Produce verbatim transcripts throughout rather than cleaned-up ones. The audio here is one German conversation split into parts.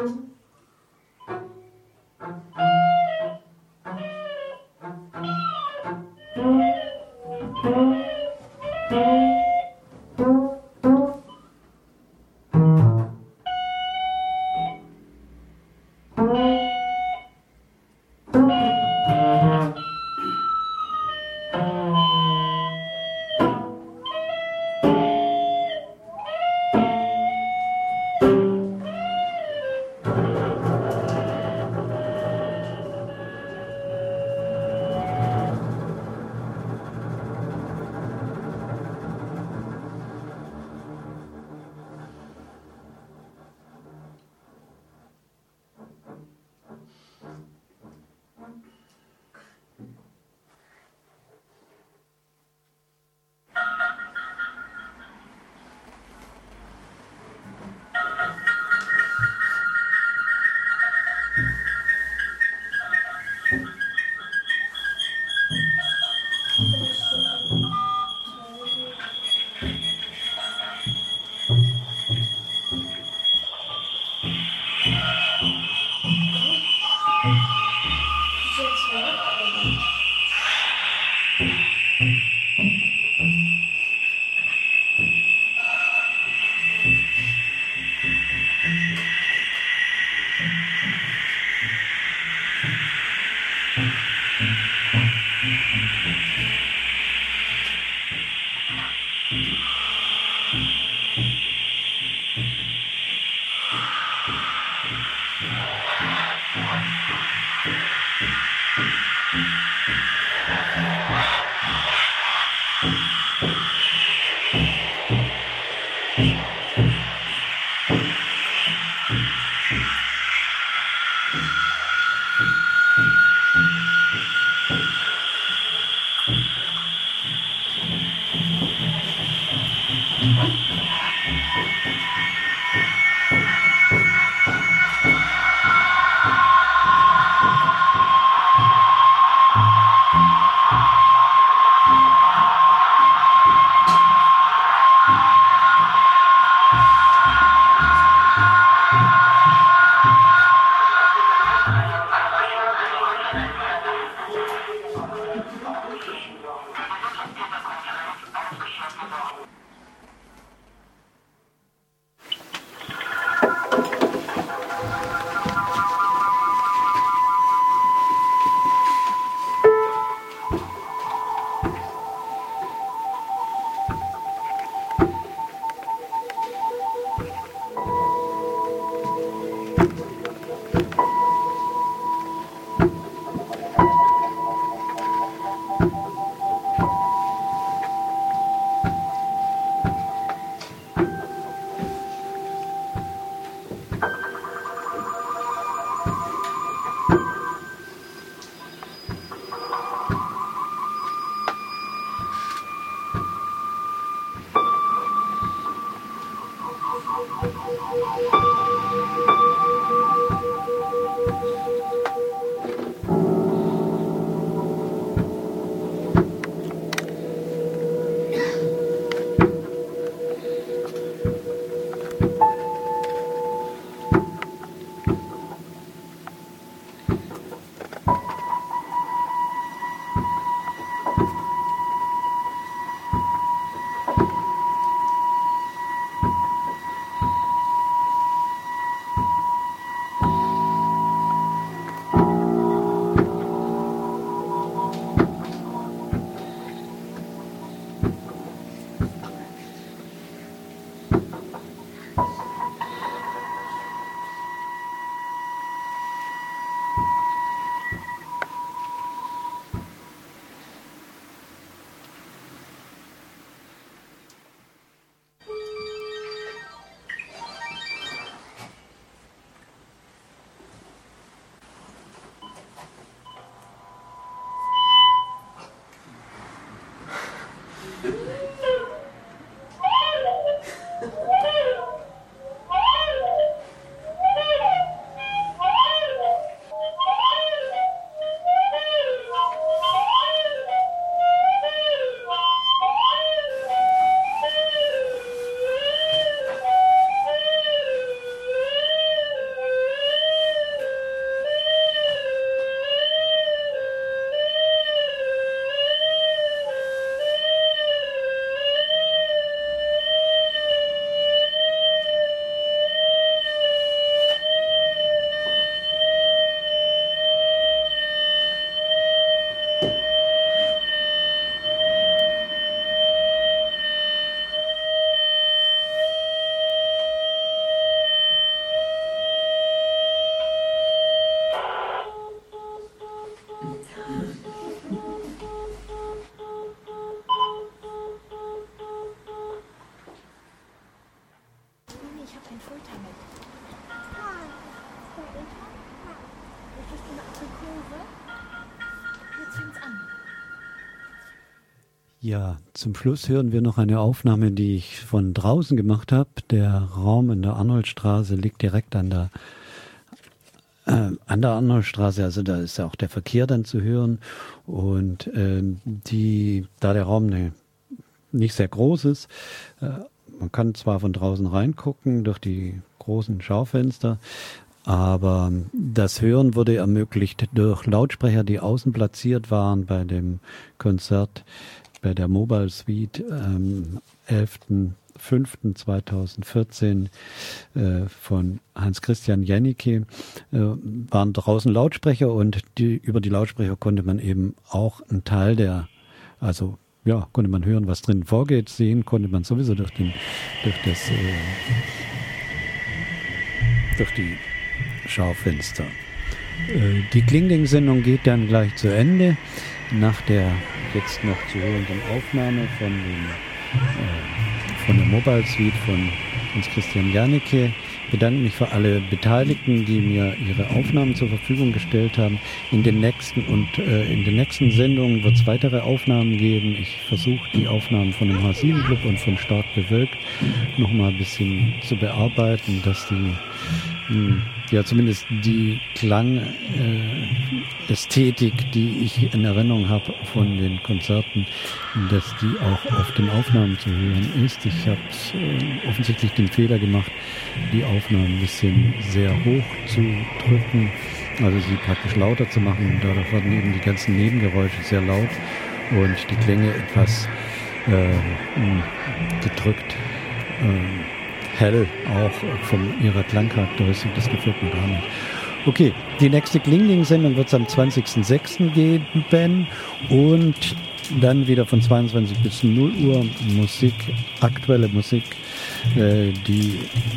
Thank you. Ja, zum Schluss hören wir noch eine Aufnahme, die ich von draußen gemacht habe. Der Raum in der Arnoldstraße liegt direkt an der äh, an der Arnoldstraße, also da ist ja auch der Verkehr dann zu hören. Und äh, die, da der Raum ne, nicht sehr groß ist, äh, man kann zwar von draußen reingucken durch die großen Schaufenster, aber das Hören wurde ermöglicht durch Lautsprecher, die außen platziert waren bei dem Konzert bei der Mobile Suite am elften fünften zweitausendvierzehn äh, von Hans-Christian Janicke, äh, waren draußen Lautsprecher und die, über die Lautsprecher konnte man eben auch einen Teil der, also ja, konnte man hören, was drinnen vorgeht, sehen konnte man sowieso durch, den, durch das äh, durch die Schaufenster. Äh, die Klingling-Sendung geht dann gleich zu Ende. Nach der jetzt noch zu hörenden Aufnahme von, den, äh, von der Mobile Suite von Hans-Christian Janicke. Ich bedanke mich für alle Beteiligten, die mir ihre Aufnahmen zur Verfügung gestellt haben. In den nächsten und äh, in den nächsten Sendungen wird es weitere Aufnahmen geben. Ich versuche die Aufnahmen von dem H sieben Club und von Stark bewölkt noch mal ein bisschen zu bearbeiten, dass die mh, ja zumindest die Klangästhetik, äh, die ich in Erinnerung habe von den Konzerten, dass die auch auf den Aufnahmen zu hören ist. Ich habe äh, offensichtlich den Fehler gemacht, die Aufnahmen ein bisschen sehr hoch zu drücken, also sie praktisch lauter zu machen. Dadurch werden eben die ganzen Nebengeräusche sehr laut und die Klänge etwas äh, gedrückt. Äh, hell auch von ihrer Klangcharakteristik, das gefällt mir gar nicht. Okay, die nächste Klingling-Sendung wird es am zwanzigsten sechsten geben und dann wieder von zweiundzwanzig bis null Uhr Musik, aktuelle Musik, äh, die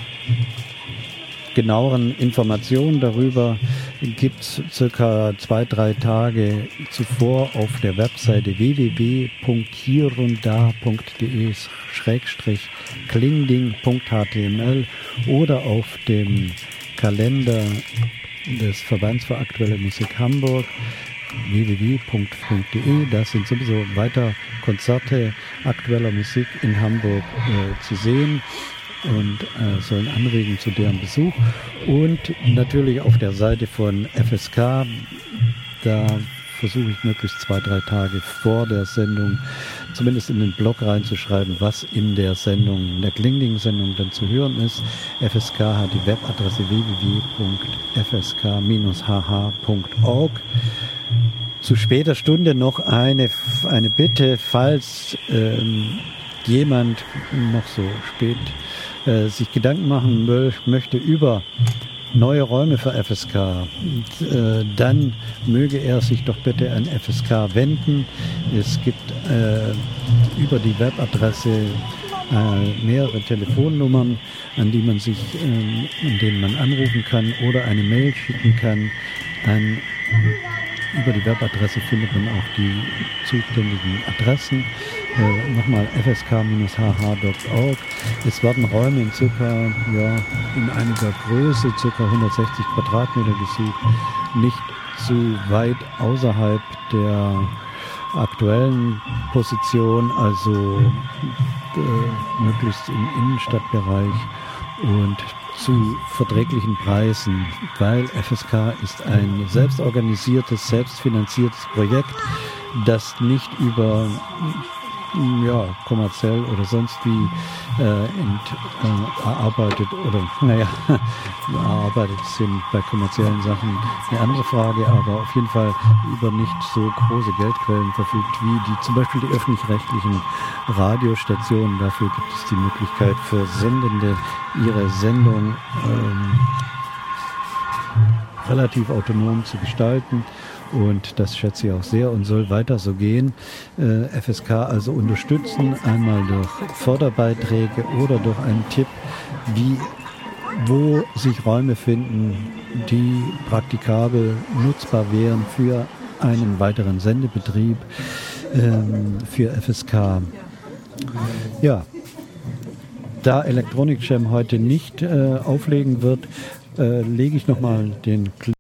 genaueren Informationen darüber gibt es circa zwei, drei Tage zuvor auf der Webseite w w w punkt hier und da punkt de schrägstrich klingding punkt h t m l oder auf dem Kalender des Verbands für aktuelle Musik Hamburg w w w punkt de. Da sind sowieso weiter Konzerte aktueller Musik in Hamburg äh, zu sehen und äh, sollen anregen zu deren Besuch. Und natürlich auf der Seite von F S K, da versuche ich möglichst zwei, drei Tage vor der Sendung zumindest in den Blog reinzuschreiben, was in der Sendung, in der Klingling-Sendung dann zu hören ist. F S K hat die Webadresse w w w punkt f s k dash h h punkt org. Zu später Stunde noch eine, eine Bitte, falls ähm, jemand noch so spät äh, sich Gedanken machen mö- möchte über neue Räume für F S K, und, äh, dann möge er sich doch bitte an F S K wenden. Es gibt äh, über die Webadresse äh, mehrere Telefonnummern, an die man sich, äh, an denen man anrufen kann oder eine Mail schicken kann. An, über die Webadresse findet man auch die zuständigen Adressen. Äh, nochmal f s k dash h h punkt org. Es werden Räume in circa, ja, in einiger Größe, circa hundertsechzig Quadratmeter gesucht, nicht zu weit außerhalb der aktuellen Position, also äh, möglichst im Innenstadtbereich und zu verträglichen Preisen, weil F S K ist ein selbstorganisiertes, selbstfinanziertes Projekt, das nicht über ja, kommerziell oder sonst wie äh, ent, äh, erarbeitet oder naja, erarbeitet sind bei kommerziellen Sachen eine andere Frage, aber auf jeden Fall über nicht so große Geldquellen verfügt wie die zum Beispiel die öffentlich-rechtlichen Radiostationen. Dafür gibt es die Möglichkeit für Sendende, ihre Sendung ähm, relativ autonom zu gestalten. Und das schätze ich auch sehr und soll weiter so gehen. Äh, F S K also unterstützen, einmal durch Förderbeiträge oder durch einen Tipp, wie, wo sich Räume finden, die praktikabel nutzbar wären für einen weiteren Sendebetrieb ähm, für F S K. Ja, da Electronic Jam heute nicht äh, auflegen wird, äh, lege ich nochmal den